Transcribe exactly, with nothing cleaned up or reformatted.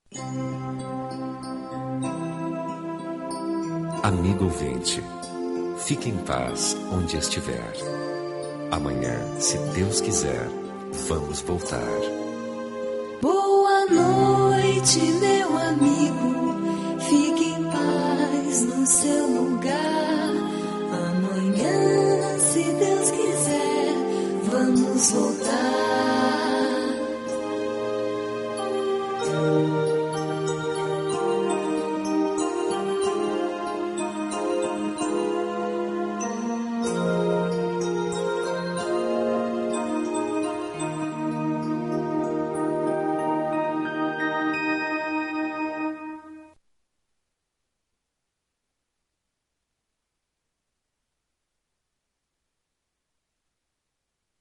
Amigo ouvinte, fique em paz onde estiver. Amanhã, se Deus quiser, vamos voltar. Boa noite, meu